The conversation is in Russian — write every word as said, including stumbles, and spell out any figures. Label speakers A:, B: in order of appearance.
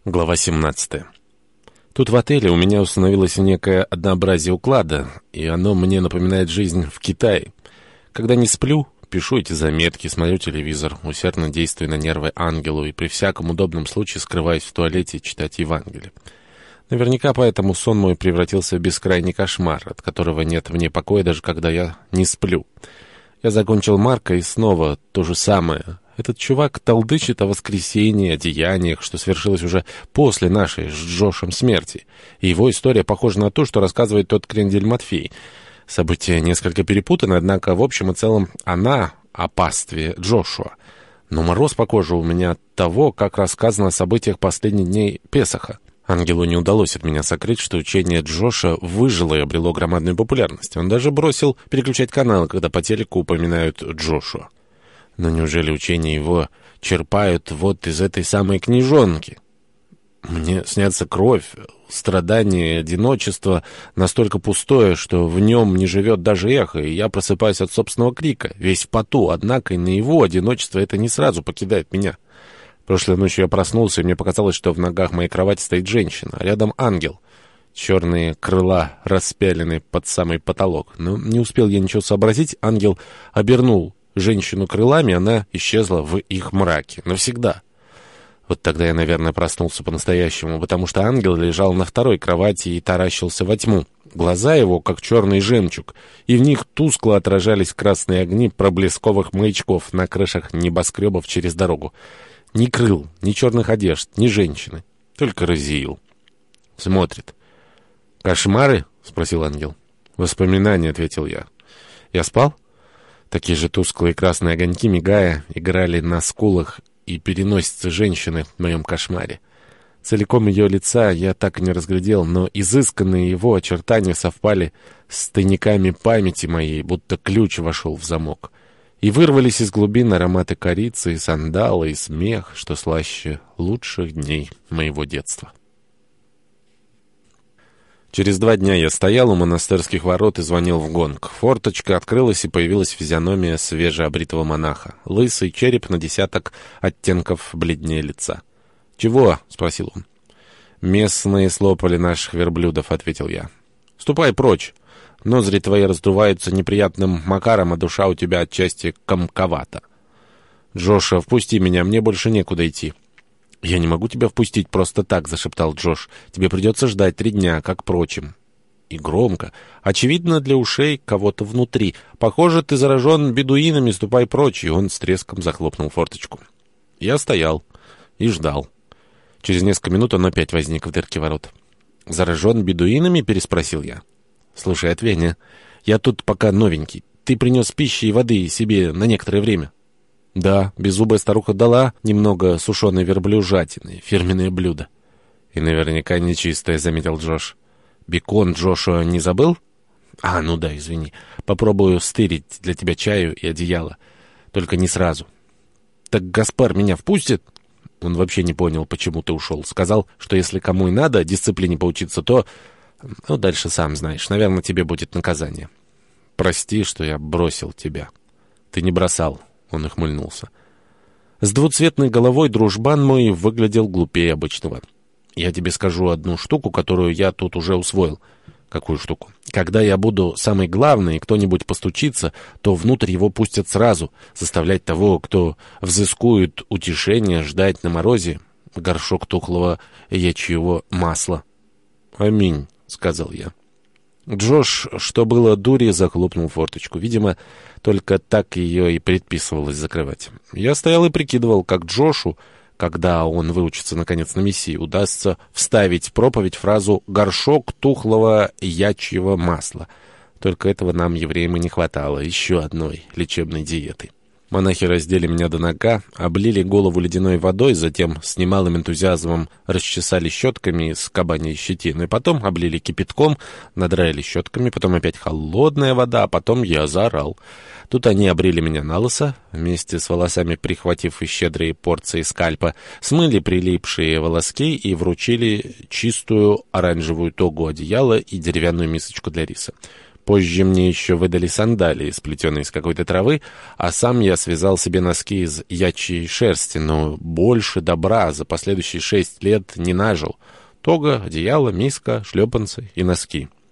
A: Глава семнадцатая. Тут в отеле у меня установилось некое однообразие уклада, и оно мне напоминает жизнь в Китае. Когда не сплю, пишу эти заметки, смотрю телевизор, усердно действую на нервы ангелу и при всяком удобном случае скрываюсь в туалете читать Евангелие. Наверняка поэтому сон мой превратился в бескрайний кошмар, от которого нет мне покоя, даже когда я не сплю. Я закончил Марка, и снова то же самое. Этот чувак толдычит о воскресении, о деяниях, что свершилось уже после нашей с Джошем смерти. И его история похожа на то, что рассказывает тот крендель Матфей. События несколько перепутаны, однако в общем и целом она о пастве Джошуа. Но мороз по коже у меня от того, как рассказано о событиях последних дней Песаха. Ангелу не удалось от меня сокрыть, что учение Джоша выжило и обрело громадную популярность. Он даже бросил переключать каналы, когда по телеку упоминают Джошуа. Но неужели учения его черпают вот из этой самой книжонки? Мне снятся кровь, страдания, одиночество настолько пустое, что в нем не живет даже эхо, и я просыпаюсь от собственного крика, весь в поту, однако и на его одиночество это не сразу покидает меня. Прошлой ночью я проснулся, и мне показалось, что в ногах моей кровати стоит женщина, а рядом ангел. Черные крыла распялены под самый потолок. Но не успел я ничего сообразить, ангел обернул женщину крылами, она исчезла в их мраке. Навсегда. Вот тогда я, наверное, проснулся по-настоящему, потому что ангел лежал на второй кровати и таращился во тьму. Глаза его, как черный жемчуг, и в них тускло отражались красные огни проблесковых маячков на крышах небоскребов через дорогу. Ни крыл, ни черных одежд, ни женщины. Только Разиил. Смотрит. «Кошмары?» — спросил ангел. «Воспоминания», — ответил я. «Я спал?» Такие же тусклые красные огоньки, мигая, играли на скулах и переносице женщины в моем кошмаре. Целиком ее лица я так и не разглядел, но изысканные его очертания совпали с тайниками памяти моей, будто ключ вошел в замок. И вырвались из глубин ароматы корицы, и сандала, и смех, что слаще лучших дней моего детства. Через два дня я стоял у монастырских ворот и звонил в гонг. Форточка открылась, и появилась физиономия свежеобритого монаха. Лысый череп на десяток оттенков бледнее лица. «Чего?» — спросил он. «Местные слопали наших верблюдов», — ответил я. «Ступай прочь. Ноздри твои раздуваются неприятным макаром, а душа у тебя отчасти комковата. Джоша, впусти меня, мне больше некуда идти». «Я не могу тебя впустить просто так», — зашептал Джош. «Тебе придется ждать три дня, как прочим». И громко. Очевидно, для ушей кого-то внутри. «Похоже, ты заражен бедуинами, ступай прочь». И он с треском захлопнул форточку. Я стоял и ждал. Через несколько минут он опять возник в дырке ворот. «Заражен бедуинами?» — переспросил я. «Слушай, Отвеня, я тут пока новенький. Ты принес пищи и воды себе на некоторое время». «Да, беззубая старуха дала немного сушеной верблюжатины, фирменное блюдо». «И наверняка нечистое», — заметил Джош. «Бекон Джошуа не забыл?» «А, ну да, извини. Попробую стырить для тебя чаю и одеяло. Только не сразу». «Так Гаспар меня впустит?» Он вообще не понял, почему ты ушел. Сказал, что если кому и надо дисциплине поучиться, то... Ну, дальше сам знаешь. Наверное, тебе будет наказание. «Прости, что я бросил тебя». «Ты не бросал». Он ухмыльнулся. С двуцветной головой дружбан мой выглядел глупее обычного. «Я тебе скажу одну штуку, которую я тут уже усвоил». «Какую штуку?» «Когда я буду самый главный, и кто-нибудь постучится, то внутрь его пустят сразу. Заставлять того, кто взыскует утешение, ждать на морозе горшок тухлого ячьего масла». «Аминь», — сказал я. Джош, что было дури, захлопнул форточку. Видимо, только так ее и предписывалось закрывать. Я стоял и прикидывал, как Джошу, когда он выучится наконец на мессии, удастся вставить в проповедь фразу «горшок тухлого ячьего масла». Только этого нам, евреям, и не хватало, еще одной лечебной диеты. Монахи раздели меня до нога, облили голову ледяной водой, затем с немалым энтузиазмом расчесали щетками с кабаньей щетины, потом облили кипятком, надраили щетками, потом опять холодная вода, а потом я заорал. Тут они обрили меня на лысо, вместе с волосами прихватив и щедрые порции скальпа, смыли прилипшие волоски и вручили чистую оранжевую тогу одеяла и деревянную мисочку для риса. Позже мне еще выдали сандалии, сплетенные из какой-то травы, а сам я связал себе носки из ячьей шерсти, но больше добра за последующие шесть лет не нажил. Тога, одеяло, миска, шлепанцы и носки.